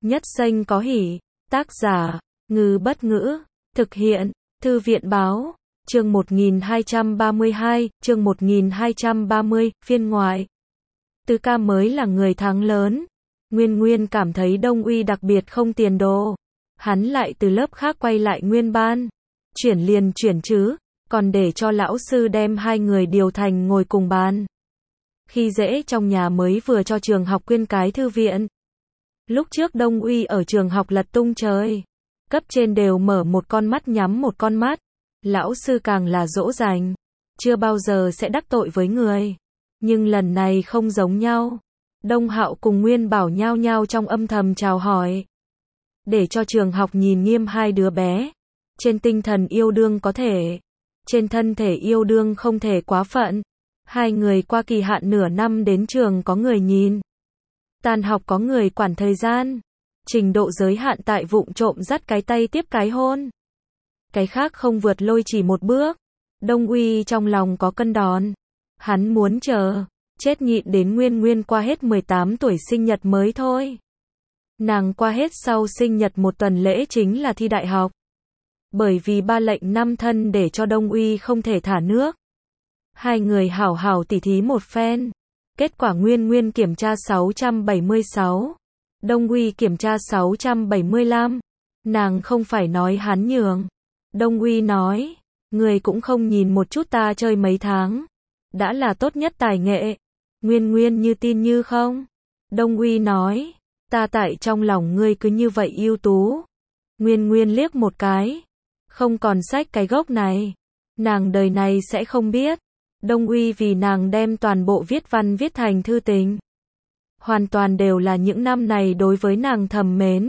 Nhất Xanh có hỉ. Tác giả, Ngư Bất Ngữ. Thực hiện, Thư viện Báo. Chương 1232, chương 1230, phiên ngoại. Từ ca mới là người thắng lớn. Nguyên Nguyên cảm thấy Đông Uy đặc biệt không tiền đồ. Hắn lại từ lớp khác quay lại nguyên ban. Chuyển liền chuyển chứ, còn để cho lão sư đem hai người điều thành ngồi cùng bàn. Khi dễ trong nhà mới vừa cho trường học quyên cái thư viện. Lúc trước Đông Uy ở trường học lật tung trời. Cấp trên đều mở một con mắt nhắm một con mắt. Lão sư càng là dỗ dành. Chưa bao giờ sẽ đắc tội với người. Nhưng lần này không giống nhau. Đông Hạo cùng Nguyên Bảo nhao nhao trong âm thầm chào hỏi. Để cho trường học nhìn nghiêm hai đứa bé. Trên tinh thần yêu đương có thể. Trên thân thể yêu đương không thể quá phận. Hai người qua kỳ hạn nửa năm đến trường có người nhìn. Tan học có người quản thời gian. Trình độ giới hạn tại vụng trộm dắt cái tay tiếp cái hôn. Cái khác không vượt lôi chỉ một bước. Đông Uy trong lòng có cân đòn. Hắn muốn chờ. Chết nhịn đến Nguyên Nguyên qua hết 18 tuổi sinh nhật mới thôi. Nàng qua hết sau sinh nhật một tuần lễ chính là thi đại học. Bởi vì ba lệnh 5 thân để cho Đông Uy không thể thả nước. Hai người hảo hảo tỉ thí một phen. Kết quả Nguyên Nguyên kiểm tra 676. Đông Uy kiểm tra 675. Nàng không phải nói hắn nhường. Đông Uy nói, người cũng không nhìn một chút ta chơi mấy tháng. Đã là tốt nhất tài nghệ. Nguyên Nguyên như tin như không. Đông Uy nói, ta tại trong lòng ngươi cứ như vậy ưu tú. Nguyên Nguyên liếc một cái. Không còn sách cái gốc này. Nàng đời này sẽ không biết. Đông Uy vì nàng đem toàn bộ viết văn viết thành thư tình. Hoàn toàn đều là những năm này đối với nàng thầm mến.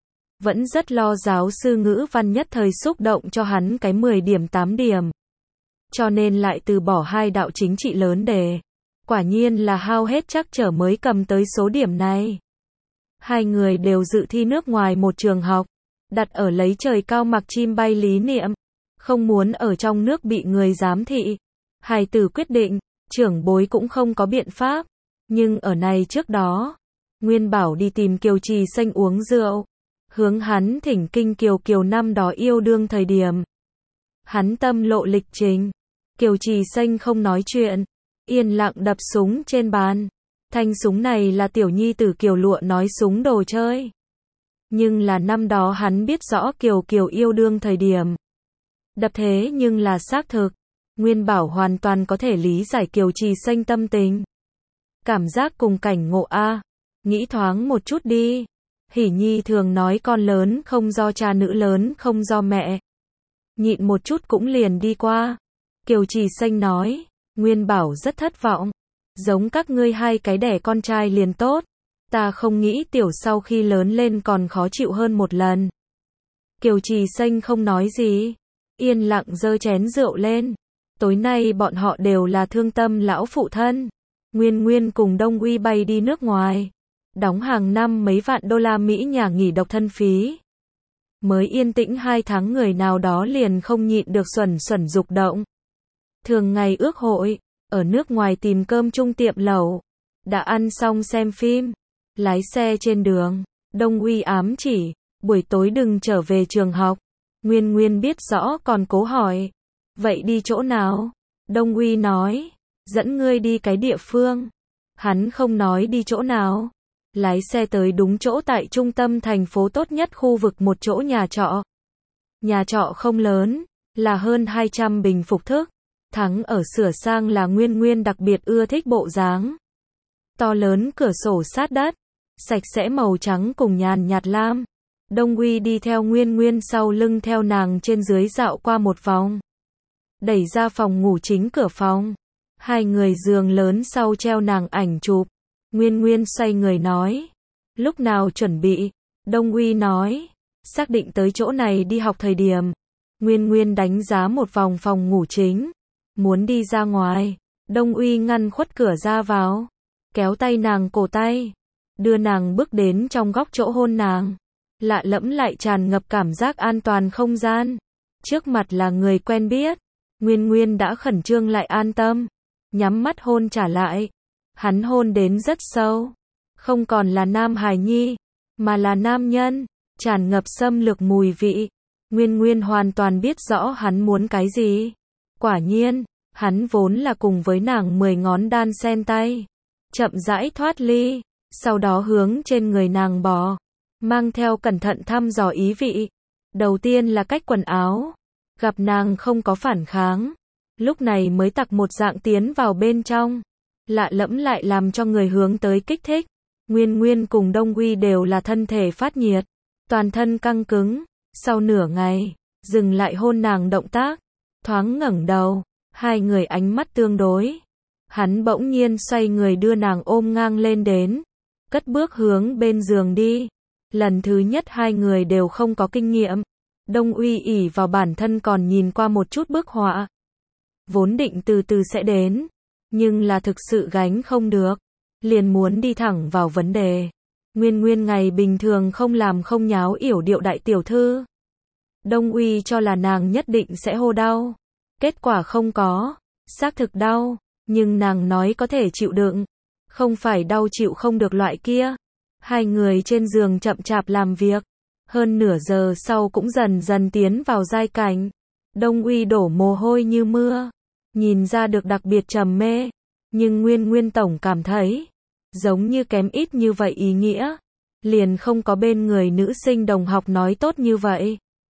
Vẫn rất lo giáo sư ngữ văn nhất thời xúc động cho hắn cái 10 điểm 8 điểm. Cho nên lại từ bỏ hai đạo chính trị lớn đề. Quả nhiên là hao hết chắc trở mới cầm tới số điểm này. Hai người đều dự thi nước ngoài một trường học. Đặt ở lấy trời cao mặc chim bay lý niệm. Không muốn ở trong nước bị người giám thị. Hài tử quyết định, trưởng bối cũng không có biện pháp. Nhưng ở này trước đó, Nguyên Bảo đi tìm Kiều Trì Xanh uống rượu. Hướng hắn thỉnh kinh Kiều năm đó yêu đương thời điểm. Hắn tâm lộ lịch trình. Kiều Trì Xanh không nói chuyện. Yên lặng đập súng trên bàn. Thanh súng này là tiểu nhi tử Kiều Lụa nói súng đồ chơi. Nhưng là năm đó hắn biết rõ Kiều yêu đương thời điểm. Đập thế nhưng là xác thực. Nguyên Bảo hoàn toàn có thể lý giải Kiều Trì Xanh tâm tình. Cảm giác cùng cảnh ngộ a. Nghĩ thoáng một chút đi. Hỉ Nhi thường nói con lớn không do cha, nữ lớn không do mẹ. Nhịn một chút cũng liền đi qua. Kiều Trì Xanh nói. Nguyên Bảo rất thất vọng. Giống các ngươi hai cái đẻ con trai liền tốt. Ta không nghĩ tiểu sau khi lớn lên còn khó chịu hơn một lần. Kiều Trì Xanh không nói gì. Yên lặng giơ chén rượu lên. Tối nay bọn họ đều là thương tâm lão phụ thân. Nguyên Nguyên cùng Đông Uy bay đi nước ngoài. Đóng hàng năm mấy vạn đô la Mỹ nhà nghỉ độc thân phí. Mới yên tĩnh 2 tháng người nào đó liền không nhịn được xuẩn dục động. Thường ngày ước hội, ở nước ngoài tìm cơm chung tiệm lẩu. Đã ăn xong xem phim. Lái xe trên đường, Đông Uy ám chỉ, buổi tối đừng trở về trường học. Nguyên Nguyên biết rõ còn cố hỏi. Vậy đi chỗ nào? Đông Uy nói, dẫn ngươi đi cái địa phương. Hắn không nói đi chỗ nào. Lái xe tới đúng chỗ tại trung tâm thành phố tốt nhất khu vực một chỗ nhà trọ. Nhà trọ không lớn, là hơn 200 bình phục thức. Thắng ở sửa sang là Nguyên Nguyên đặc biệt ưa thích bộ dáng. To lớn cửa sổ sát đất, sạch sẽ màu trắng cùng nhàn nhạt lam. Đông Uy đi theo Nguyên Nguyên sau lưng theo nàng trên dưới dạo qua một vòng. Đẩy ra phòng ngủ chính cửa phòng. Hai người giường lớn sau treo nàng ảnh chụp. Nguyên Nguyên xoay người nói. Lúc nào chuẩn bị? Đông Uy nói. Xác định tới chỗ này đi học thời điểm. Nguyên Nguyên đánh giá một vòng phòng ngủ chính. Muốn đi ra ngoài. Đông Uy ngăn khuất cửa ra vào. Kéo tay nàng cổ tay. Đưa nàng bước đến trong góc chỗ hôn nàng. Lạ lẫm lại tràn ngập cảm giác an toàn không gian. Trước mặt là người quen biết. Nguyên Nguyên đã khẩn trương lại an tâm. Nhắm mắt hôn trả lại. Hắn hôn đến rất sâu. Không còn là nam hài nhi. mà là nam nhân, tràn ngập xâm lược mùi vị. Nguyên Nguyên hoàn toàn biết rõ hắn muốn cái gì. Quả nhiên, hắn vốn là cùng với nàng 10 ngón đan sen tay, chậm rãi thoát ly, sau đó hướng trên người nàng bò, mang theo cẩn thận thăm dò ý vị. Đầu tiên là cách quần áo, gặp nàng không có phản kháng, lúc này mới tặc một dạng tiến vào bên trong, lạ lẫm lại làm cho người hướng tới kích thích. Nguyên Nguyên cùng Đông Uy đều là thân thể phát nhiệt, toàn thân căng cứng, sau nửa ngày, dừng lại hôn nàng động tác, thoáng ngẩng đầu, hai người ánh mắt tương đối. Hắn bỗng nhiên xoay người đưa nàng ôm ngang lên đến, cất bước hướng bên giường đi. Lần thứ nhất hai người đều không có kinh nghiệm. Đông Uy ỷ vào bản thân còn nhìn qua một chút bức họa, vốn định từ từ sẽ đến, nhưng là thực sự gánh không được, liền muốn đi thẳng vào vấn đề. Nguyên Nguyên ngày bình thường không làm không nháo yểu điệu đại tiểu thư. Đông Uy cho là nàng nhất định sẽ hô đau. Kết quả không có, xác thực đau, nhưng nàng nói có thể chịu đựng, không phải đau chịu không được loại kia. Hai người trên giường chậm chạp làm việc, hơn nửa giờ sau cũng dần dần tiến vào giai cảnh. Đông Uy đổ mồ hôi như mưa, nhìn ra được đặc biệt trầm mê, nhưng Nguyên Nguyên tổng cảm thấy giống như kém ít như vậy ý nghĩa, liền không có bên người nữ sinh đồng học nói tốt như vậy.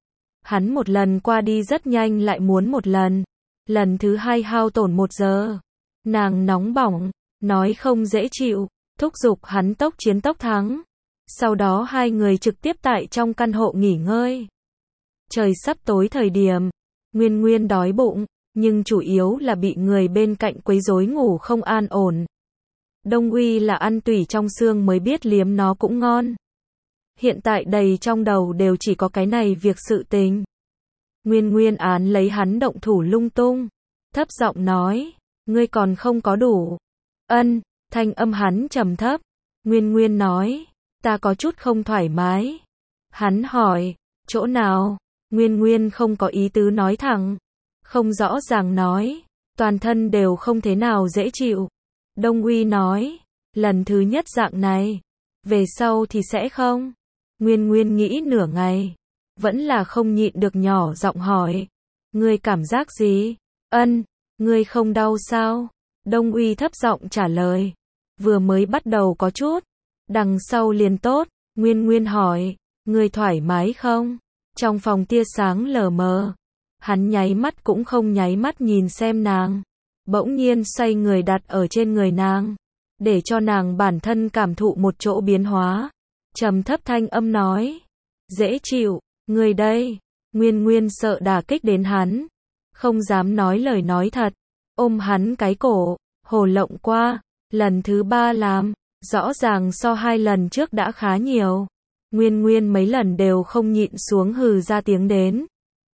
Hắn một lần qua đi rất nhanh lại muốn một lần. Lần thứ hai hao tổn 1 giờ. Nàng nóng bỏng, nói không dễ chịu, thúc giục hắn tốc chiến tốc thắng. Sau đó hai người trực tiếp tại trong căn hộ nghỉ ngơi. Trời sắp tối thời điểm, Nguyên Nguyên đói bụng, nhưng chủ yếu là bị người bên cạnh quấy rối ngủ không an ổn. Đông Uy là ăn tủy trong xương mới biết liếm nó cũng ngon. Hiện tại đầy trong đầu đều chỉ có cái này việc sự tình. Nguyên Nguyên án lấy hắn động thủ lung tung, thấp giọng nói, ngươi còn không có đủ. Ân, thanh âm hắn trầm thấp. Nguyên Nguyên nói, ta có chút không thoải mái. Hắn hỏi, chỗ nào? Nguyên Nguyên không có ý tứ nói thẳng, không rõ ràng nói, toàn thân đều không thế nào dễ chịu. Đông Uy nói, lần thứ nhất dạng này, về sau thì sẽ không. Nguyên Nguyên nghĩ nửa ngày, vẫn là không nhịn được nhỏ giọng hỏi, ngươi cảm giác gì? Ân, ngươi không đau sao? Đông Uy thấp giọng trả lời, vừa mới bắt đầu có chút, đằng sau liền tốt. Nguyên Nguyên hỏi, ngươi thoải mái không? Trong phòng tia sáng lờ mờ, hắn nháy mắt cũng không nháy mắt nhìn xem nàng, bỗng nhiên xoay người đặt ở trên người nàng, để cho nàng bản thân cảm thụ một chỗ biến hóa. Trầm thấp thanh âm nói, dễ chịu, ngươi đây. Nguyên Nguyên sợ đả kích đến hắn, không dám nói lời nói thật, ôm hắn cái cổ, hồ lộng qua. Lần thứ 3 làm, rõ ràng so 2 lần trước đã khá nhiều. Nguyên Nguyên mấy lần đều không nhịn xuống hừ ra tiếng đến.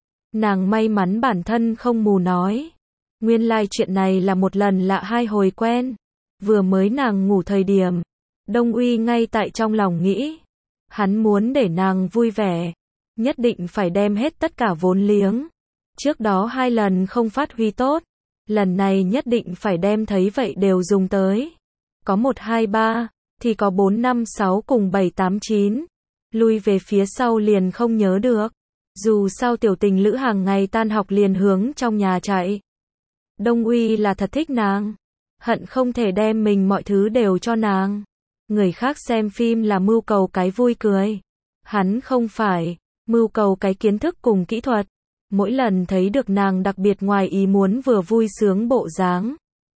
Nàng may mắn bản thân không mù nói. Nguyên lai chuyện này là một lần lạ 2 hồi quen. Vừa mới nàng ngủ thời điểm, Đông Uy ngay tại trong lòng nghĩ, hắn muốn để nàng vui vẻ, nhất định phải đem hết tất cả vốn liếng. Trước đó 2 lần không phát huy tốt, lần này nhất định phải đem thấy vậy đều dùng tới. Có 1 2 3, thì có 4 5 6 cùng 7 8 9. Lui về phía sau liền không nhớ được. Dù sao tiểu tình lữ hàng ngày tan học liền hướng trong nhà chạy. Đông Uy là thật thích nàng, hận không thể đem mình mọi thứ đều cho nàng. Người khác xem phim là mưu cầu cái vui cười, hắn không phải, mưu cầu cái kiến thức cùng kỹ thuật. Mỗi lần thấy được nàng đặc biệt ngoài ý muốn vừa vui sướng bộ dáng,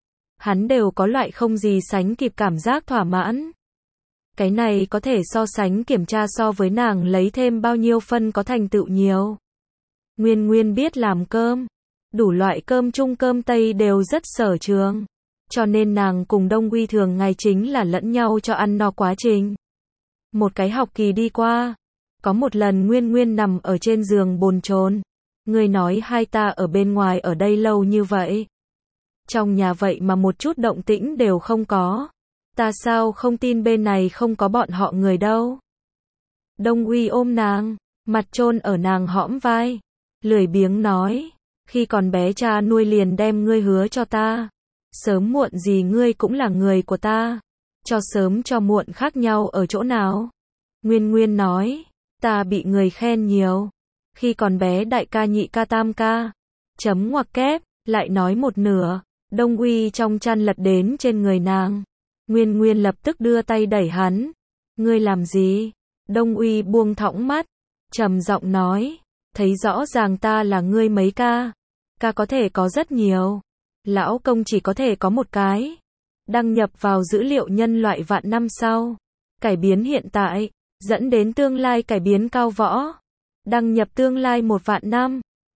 hắn đều có loại không gì sánh kịp cảm giác thỏa mãn. Cái này có thể so sánh kiểm tra so với nàng lấy thêm bao nhiêu phân có thành tựu nhiều. Nguyên Nguyên biết làm cơm, đủ loại cơm Trung cơm Tây đều rất sở trường, cho nên nàng cùng Đông Uy thường ngày chính là lẫn nhau cho ăn no quá trình. Một cái học kỳ đi qua, có một lần Nguyên Nguyên nằm ở trên giường bồn chồn, ngươi nói hai ta ở bên ngoài ở đây lâu như vậy, trong nhà vậy mà một chút động tĩnh đều không có, ta sao không tin bên này không có bọn họ người đâu. Đông Uy ôm nàng, mặt chôn ở nàng hõm vai, lười biếng nói, khi còn bé cha nuôi liền đem ngươi hứa cho ta, sớm muộn gì ngươi cũng là người của ta. Cho sớm cho muộn khác nhau ở chỗ nào? Nguyên Nguyên nói, ta bị người khen nhiều. Khi còn bé đại ca nhị ca tam ca. Chấm ngoặc kép, lại nói một nửa. Đông Uy trong chăn lật đến trên người nàng. Nguyên Nguyên lập tức đưa tay đẩy hắn. Ngươi làm gì? Đông Uy buông thõng mắt, trầm giọng nói, thấy rõ ràng ta là ngươi mấy ca. Ca có thể có rất nhiều. Lão công chỉ có thể có một cái. Đăng nhập vào dữ liệu nhân loại vạn năm sau. Cải biến hiện tại, dẫn đến tương lai cải biến cao võ. Đăng nhập tương lai 1 vạn năm.